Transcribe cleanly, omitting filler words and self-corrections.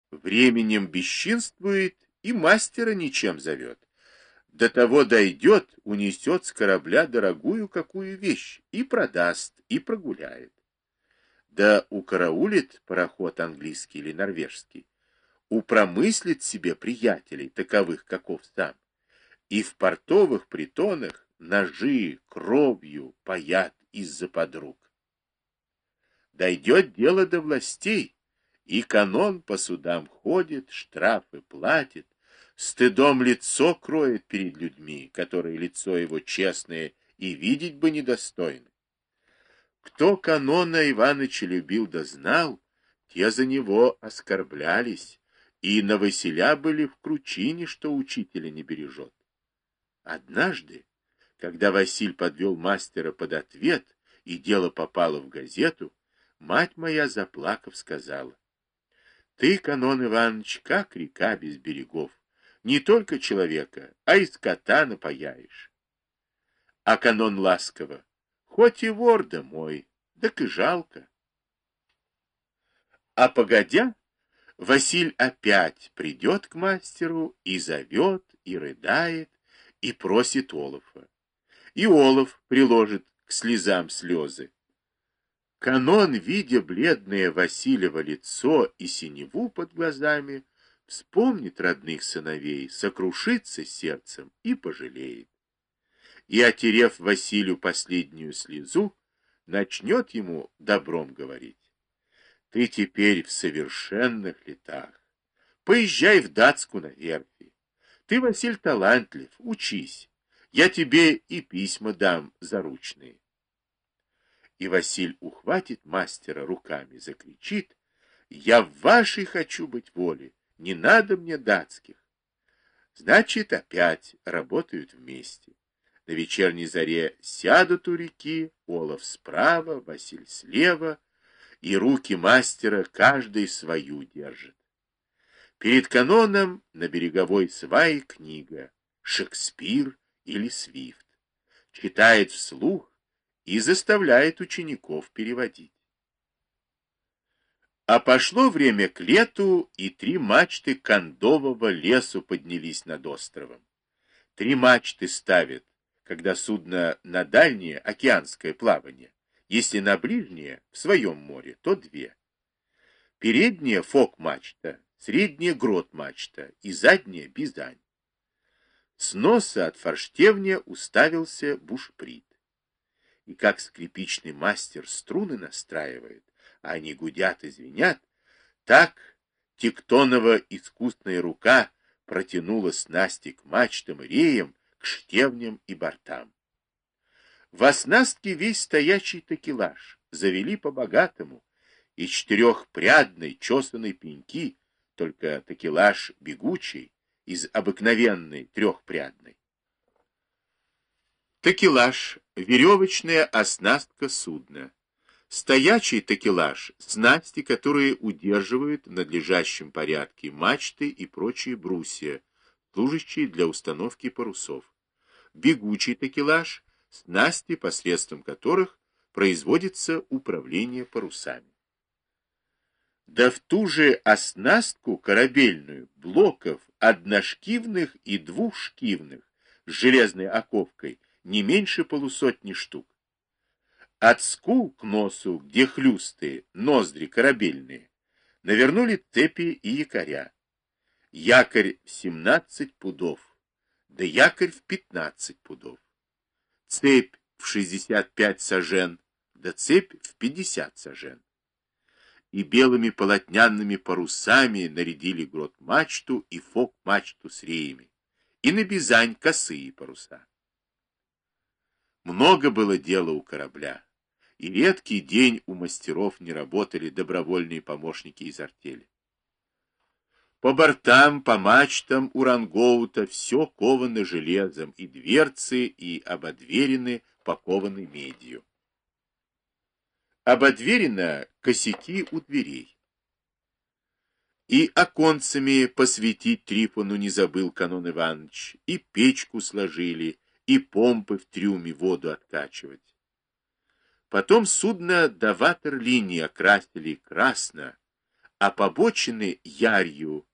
Временем бесчинствует и мастера ничем зовет. До того дойдет, унесет с корабля дорогую какую вещь и продаст, и прогуляет. Да укараулит пароход английский или норвежский, упромыслит себе приятелей, таковых, каков сам, и в портовых притонах ножи кровью паят из-за подруг. Дойдет дело до властей, и канон по судам ходит, штрафы платит, стыдом лицо кроет перед людьми, которые лицо его честное и видеть бы недостойны. Кто канона Иваныча любил да знал, те за него оскорблялись, и на Василя были в кручине, что учителя не бережет. Однажды, когда Василь подвел мастера под ответ, и дело попало в газету, мать моя, заплакав, сказала: «Ты, Канон Иванович, как река без берегов, не только человека, а и скота напаяешь». А Канон ласково: «Хоть и вор да мой, так и жалко». А погодя, Василь опять придет к мастеру и зовет, и рыдает, и просит олофа. И олоф приложит к слезам слезы. Канон, видя бледное Василево лицо и синеву под глазами, вспомнит родных сыновей, сокрушится сердцем и пожалеет. И, отерев Василию последнюю слезу, начнет ему добром говорить: «Ты теперь в совершенных летах. Поезжай в Датску на верфи. Ты, Василь, талантлив, учись. Я тебе и письма дам заручные». И Василь ухватит мастера руками, закричит: «Я в вашей хочу быть воле, не надо мне датских». Значит, опять работают вместе. На вечерней заре сядут у реки, олов справа, Василь слева, и руки мастера каждый свою держит. Перед каноном на береговой свае книга «Шекспир» или «Свифт». Читает вслух и заставляет учеников переводить. А пошло время к лету, и 3 мачты кондового лесу поднялись над островом. 3 мачты ставят, когда судно на дальнее океанское плавание, если на ближнее, в своем море, то 2. Передняя фок-мачта, средняя грот-мачта и задняя бизань. С носа от форштевня уставился бушприт. И как скрипичный мастер струны настраивает, а они гудят и звенят, так Тектонова искусная рука протянула снасти к мачтам и реям, к штевням и бортам. В оснастке весь стоячий такелаж завели по-богатому, из 4-прядной чесаной пеньки, только такелаж бегучий, из обыкновенной 3-прядной. Такелаж — веревочная оснастка судна. Стоячий такелаж — снасти, которые удерживают в надлежащем порядке мачты и прочие брусья, служащие для установки парусов. Бегучий такелаж — снасти, посредством которых производится управление парусами. Да в ту же оснастку корабельную блоков одношкивных и двухшкивных с железной оковкой не меньше полусотни штук. От скул к носу, где хлюсты, ноздри корабельные, навернули цепи и якоря. Якорь в 17 пудов, да якорь в 15 пудов. Цепь в 65 сажен, да цепь в 50 сажен. И белыми полотняными парусами нарядили грот-мачту и фок-мачту с реями, и на бизань косые паруса. Много было дела у корабля, и редкий день у мастеров не работали добровольные помощники из артели. По бортам, по мачтам у рангоута все ковано железом, и дверцы, и ободверены покованы медью. Ободверено косяки у дверей. И оконцами посветить Трифону не забыл Канон Иванович, и печку сложили, и помпы в трюме воду откачивать. Потом судно до ватерлинии окрасили красно, а побочены ярью